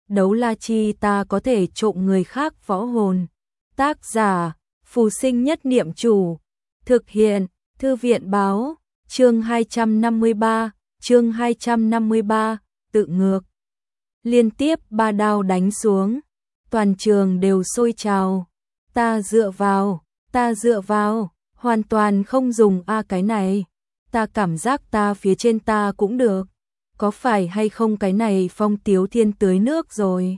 đấu la chi ta có thể trộm người khác võ hồn. Tác giả, Phù Sinh Nhất Niệm Chủ. Thực hiện, Thư viện báo, chương 253, tự ngược. Liên tiếp 3 đao đánh xuống, toàn trường đều sôi trào. Ta dựa vào, hoàn toàn không dùng cái này. Ta cảm giác ta phía trên ta cũng được. Có phải hay không cái này Phong Tiếu Thiên tưới nước rồi?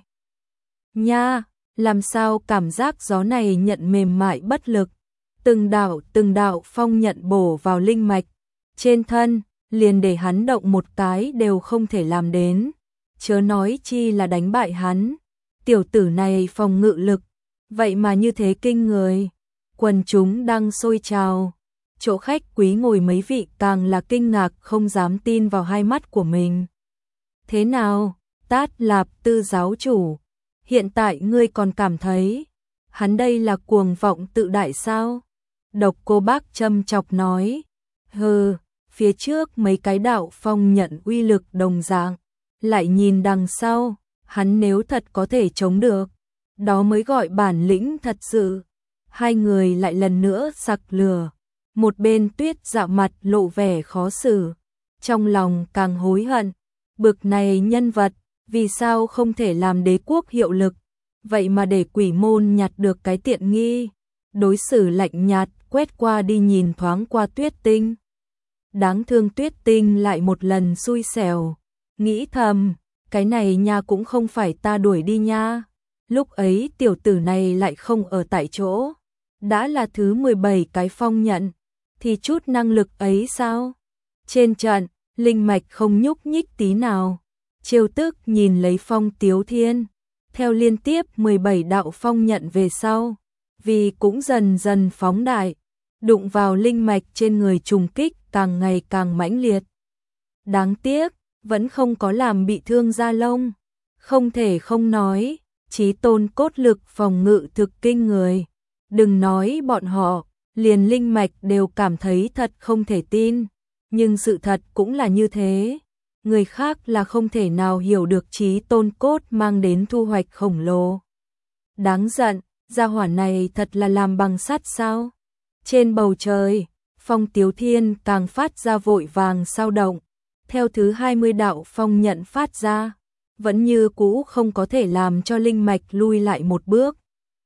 Nha, làm sao cảm giác gió này nhận mềm mại bất lực. Từng đạo phong nhận bổ vào linh mạch. Trên thân, liền để hắn động một cái đều không thể làm đến. Chớ nói chi là đánh bại hắn. Tiểu tử này phòng ngự lực, vậy mà như thế kinh người. Quần chúng đang sôi trào. Chỗ khách quý ngồi mấy vị càng là kinh ngạc không dám tin vào hai mắt của mình. Thế nào, Tát Lạp Tư giáo chủ, hiện tại ngươi còn cảm thấy hắn đây là cuồng vọng tự đại sao? Độc Cô Bác châm chọc nói, hừ, phía trước mấy cái đạo phong nhận uy lực đồng dạng, lại nhìn đằng sau, hắn nếu thật có thể chống được, đó mới gọi bản lĩnh thật sự. Hai người lại lần nữa sặc lửa, một bên Tuyết Dạ mặt lộ vẻ khó xử, trong lòng càng hối hận, bực này nhân vật, vì sao không thể làm đế quốc hiệu lực, vậy mà để quỷ môn nhặt được cái tiện nghi. Đối xử lạnh nhạt, quét qua đi nhìn thoáng qua Tuyết Tinh. Đáng thương Tuyết Tinh lại một lần xui xẻo, nghĩ thầm, cái này nha cũng không phải ta đuổi đi nha. Lúc ấy tiểu tử này lại không ở tại chỗ, đã là thứ 17 cái phong nhận, thì chút năng lực ấy sao? Trên trận, linh mạch không nhúc nhích tí nào, trêu tức nhìn lấy Phong Tiếu Thiên, theo liên tiếp 17 đạo phong nhận về sau, vì cũng dần dần phóng đại, đụng vào linh mạch trên người trùng kích càng ngày càng mãnh liệt. Đáng tiếc, vẫn không có làm bị thương da lông, không thể không nói, chí tôn cốt lực phòng ngự thực kinh người. Đừng nói bọn họ, liền linh mạch đều cảm thấy thật không thể tin, nhưng sự thật cũng là như thế. Người khác là không thể nào hiểu được chí tôn cốt mang đến thu hoạch khổng lồ. Đáng giận, gia hỏa này thật là làm bằng sắt sao? Trên bầu trời, Phong Tiếu Thiên càng phát ra vội vàng sao động, theo thứ 20 đạo phong nhận phát ra, vẫn như cũ không có thể làm cho linh mạch lui lại một bước.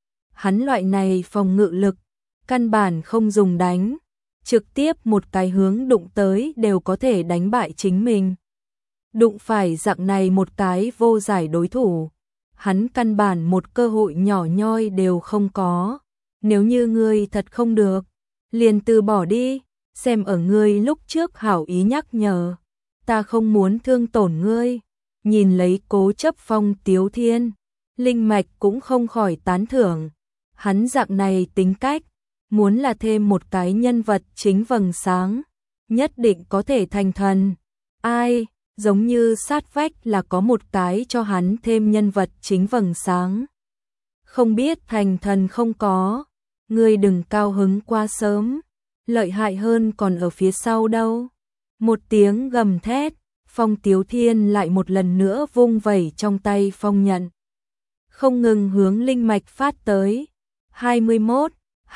Hắn loại này phòng ngự lực, căn bản không dùng đánh, trực tiếp một cái hướng đụng tới đều có thể đánh bại chính mình. Đụng phải dạng này một cái vô giải đối thủ, hắn căn bản một cơ hội nhỏ nhoi đều không có. Nếu như ngươi thật không được, liền từ bỏ đi, xem ở ngươi lúc trước hảo ý nhắc nhở, ta không muốn thương tổn ngươi. Nhìn lấy cố chấp Phong Tiếu Thiên, linh mạch cũng không khỏi tán thưởng. Hắn dạng này tính cách, muốn là thêm một cái nhân vật chính vầng sáng, nhất định có thể thành thần. Ai, giống như sát vách là có một cái cho hắn thêm nhân vật chính vầng sáng. Không biết thành thần không có, ngươi đừng cao hứng quá sớm, lợi hại hơn còn ở phía sau đâu. Một tiếng gầm thét, Phong Tiếu Thiên lại một lần nữa vung vẩy trong tay phong nhận, không ngừng hướng linh mạch phát tới. 21,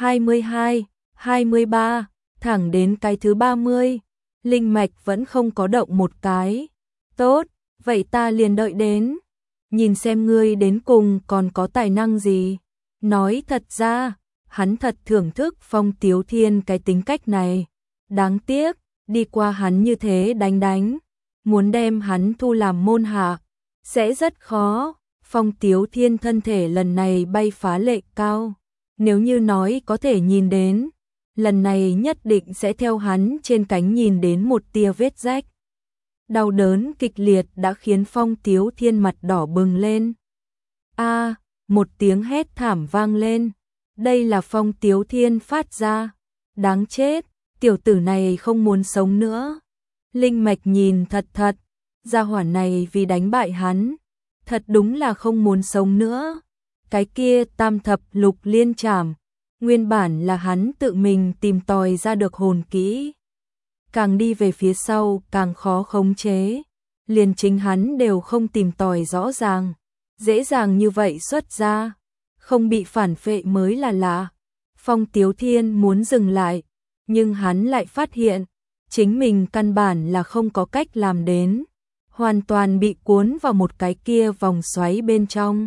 22, 23, thẳng đến cái thứ 30, linh mạch vẫn không có động một cái. Tốt, vậy ta liền đợi đến, nhìn xem ngươi đến cùng còn có tài năng gì. Nói thật ra, hắn thật thưởng thức Phong Tiếu Thiên cái tính cách này. Đáng tiếc, đi qua hắn như thế đánh, muốn đem hắn thu làm môn hạ, sẽ rất khó. Phong Tiếu Thiên thân thể lần này bay phá lệ cao. Nếu như nói có thể nhìn đến, lần này nhất định sẽ theo hắn trên cánh nhìn đến một tia vết rách. Đau đớn kịch liệt đã khiến Phong Tiếu Thiên mặt đỏ bừng lên. Một tiếng hét thảm vang lên. Đây là Phong Tiếu Thiên phát ra. Đáng chết, tiểu tử này không muốn sống nữa. Linh mạch nhìn thật, gia hỏa này vì đánh bại hắn, thật đúng là không muốn sống nữa. Cái kia tam thập lục liên trảm, nguyên bản là hắn tự mình tìm tòi ra được hồn kỹ. Càng đi về phía sau càng khó khống chế, liền chính hắn đều không tìm tòi rõ ràng. dễ dàng như vậy xuất ra, không bị phản phệ mới là lạ. Phong Tiếu Thiên muốn dừng lại, nhưng hắn lại phát hiện, chính mình căn bản là không có cách làm đến, hoàn toàn bị cuốn vào một cái kia vòng xoáy bên trong.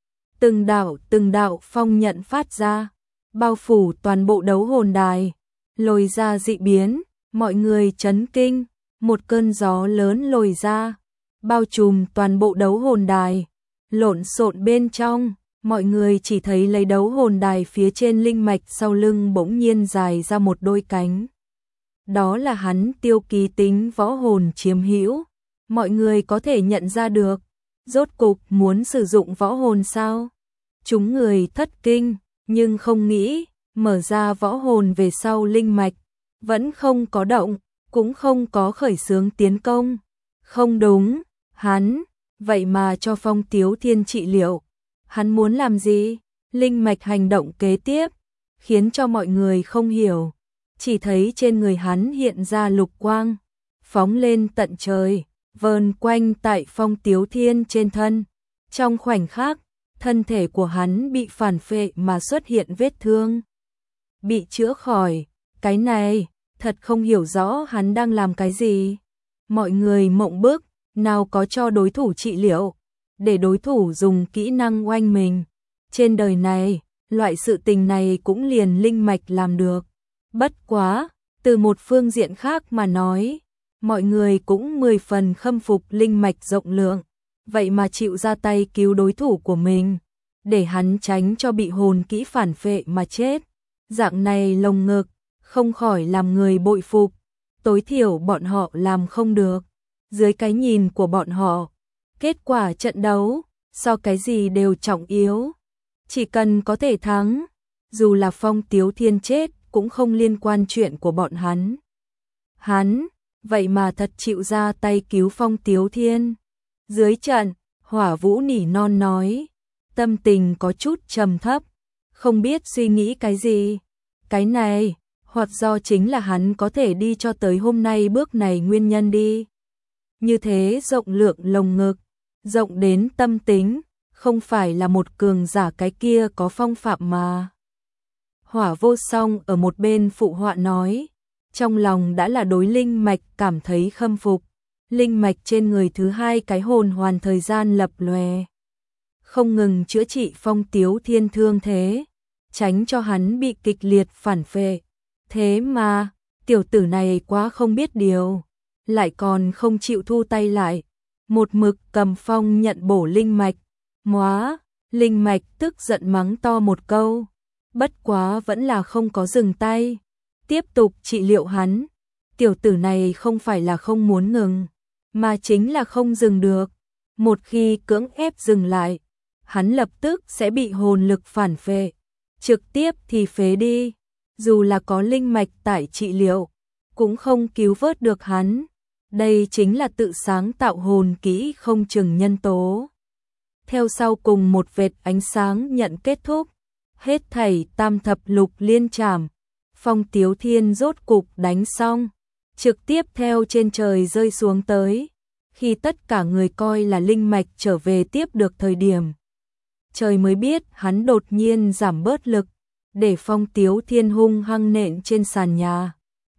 Từng đạo phong nhận phát ra, bao phủ toàn bộ đấu hồn đài, lồi ra dị biến, mọi người chấn kinh, một cơn gió lớn lồi ra, bao trùm toàn bộ đấu hồn đài, lộn xộn bên trong, mọi người chỉ thấy lấy đấu hồn đài phía trên linh mạch sau lưng bỗng nhiên dài ra một đôi cánh. Đó là hắn Tiêu Kỳ tính võ hồn chiếm hữu, mọi người có thể nhận ra được, rốt cục muốn sử dụng võ hồn sao? Chúng người thất kinh, nhưng không nghĩ, mở ra võ hồn về sau linh mạch, vẫn không có động, cũng không có khởi xướng tiến công. Không đúng, hắn, vậy mà cho Phong Tiếu Thiên trị liệu. Hắn muốn làm gì? Linh mạch hành động kế tiếp, khiến cho mọi người không hiểu. Chỉ thấy trên người hắn hiện ra lục quang, phóng lên tận trời, vờn quanh tại Phong Tiếu Thiên trên thân. Trong khoảnh khắc, thân thể của hắn bị phản phệ mà xuất hiện vết thương. Bị chữa khỏi, cái này, thật không hiểu rõ hắn đang làm cái gì. Mọi người mộng bức, nào có cho đối thủ trị liệu, để đối thủ dùng kỹ năng oanh mình. Trên đời này, loại sự tình này cũng liền linh mạch làm được. Bất quá, từ một phương diện khác mà nói, mọi người cũng 10 phần khâm phục linh mạch rộng lượng, vậy mà chịu ra tay cứu đối thủ của mình, để hắn tránh cho bị hồn kỹ phản phệ mà chết. Dạng này lồng ngực, không khỏi làm người bội phục, tối thiểu bọn họ làm không được. Dưới cái nhìn của bọn họ, kết quả trận đấu, so cái gì đều trọng yếu. Chỉ cần có thể thắng, dù là Phong Tiếu Thiên chết cũng không liên quan chuyện của bọn hắn. Hắn, vậy mà thật chịu ra tay cứu Phong Tiếu Thiên. Dưới trận, Hỏa Vũ nỉ non nói, tâm tình có chút trầm thấp, không biết suy nghĩ cái gì. Cái này, hoặc do chính là hắn có thể đi cho tới hôm nay bước này nguyên nhân đi. Như thế rộng lượng lồng ngực, rộng đến tâm tính, không phải là một cường giả cái kia có phong phạm mà. Hỏa Vô Song ở một bên phụ họa nói, trong lòng đã là đối linh mạch cảm thấy khâm phục. Linh mạch trên người thứ hai cái hồn hoàn thời gian lập lòe, không ngừng chữa trị Phong Tiếu Thiên thương thế, tránh cho hắn bị kịch liệt phản phệ. Thế mà, tiểu tử này quá không biết điều, lại còn không chịu thu tay lại, một mực cầm phong nhận bổ linh mạch. Móa, linh mạch tức giận mắng to một câu, bất quá vẫn là không có dừng tay, tiếp tục trị liệu hắn. Tiểu tử này không phải là không muốn ngừng, mà chính là không dừng được. Một khi cưỡng ép dừng lại, hắn lập tức sẽ bị hồn lực phản phệ, trực tiếp thì phế đi. Dù là có linh mạch tại trị liệu, cũng không cứu vớt được hắn. Đây chính là tự sáng tạo hồn kỹ không chừng nhân tố. Theo sau cùng một vệt ánh sáng nhận kết thúc, hết thảy tam thập lục liên trảm, Phong Tiếu Thiên rốt cục đánh xong, trực tiếp theo trên trời rơi xuống tới. Khi tất cả người coi là linh mạch trở về tiếp được thời điểm, trời mới biết hắn đột nhiên giảm bớt lực, để Phong Tiếu Thiên hung hăng nện trên sàn nhà.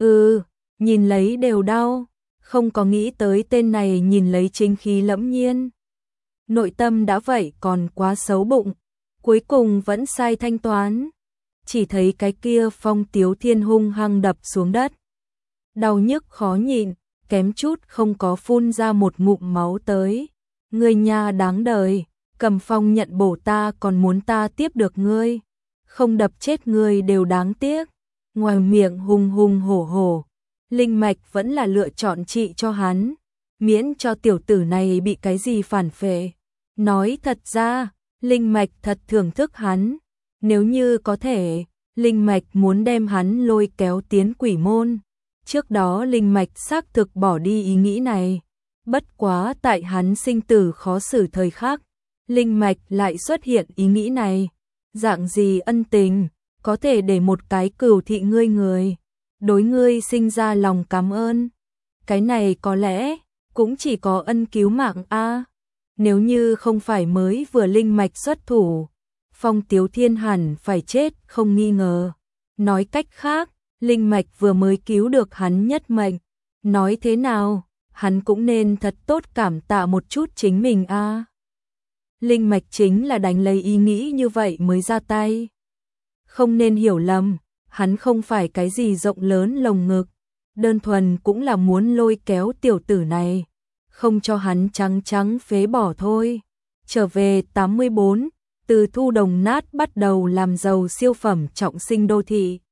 Nhìn lấy đều đau, không có nghĩ tới tên này nhìn lấy chính khí lẫm nhiên. Nội tâm đã vậy còn quá xấu bụng, cuối cùng vẫn sai thanh toán. Chỉ thấy cái kia Phong Tiếu Thiên hung hăng đập xuống đất. Đau nhức khó nhịn, kém chút không có phun ra một ngụm máu tới. Ngươi nha đáng đời, cầm phong nhận bổ ta còn muốn ta tiếp được ngươi. Không đập chết ngươi đều đáng tiếc. Ngoài miệng hùng hùng hổ hổ, linh mạch vẫn là lựa chọn trị cho hắn, miễn cho tiểu tử này bị cái gì phản phệ. Nói thật ra, linh mạch thật thưởng thức hắn. Nếu như có thể, linh mạch muốn đem hắn lôi kéo tiến quỷ môn. Trước đó linh mạch xác thực bỏ đi ý nghĩ này. Bất quá tại hắn sinh tử khó xử thời khắc, linh mạch lại xuất hiện ý nghĩ này. Dạng gì ân tình, có thể để một cái cửu thị ngươi người, đối ngươi sinh ra lòng cảm ơn. Cái này có lẽ, cũng chỉ có ân cứu mạng a. Nếu như không phải mới vừa linh mạch xuất thủ, Phong Tiếu Thiên hẳn phải chết không nghi ngờ. Nói cách khác, linh mạch vừa mới cứu được hắn nhất mệnh. Nói thế nào, hắn cũng nên thật tốt cảm tạ một chút chính mình a. Linh mạch chính là đánh lấy ý nghĩ như vậy mới ra tay. Không nên hiểu lầm, hắn không phải cái gì rộng lớn lồng ngực, đơn thuần cũng là muốn lôi kéo tiểu tử này, không cho hắn trắng trắng phế bỏ thôi. Trở về 84, từ thu đồng nát bắt đầu làm giàu siêu phẩm trọng sinh đô thị.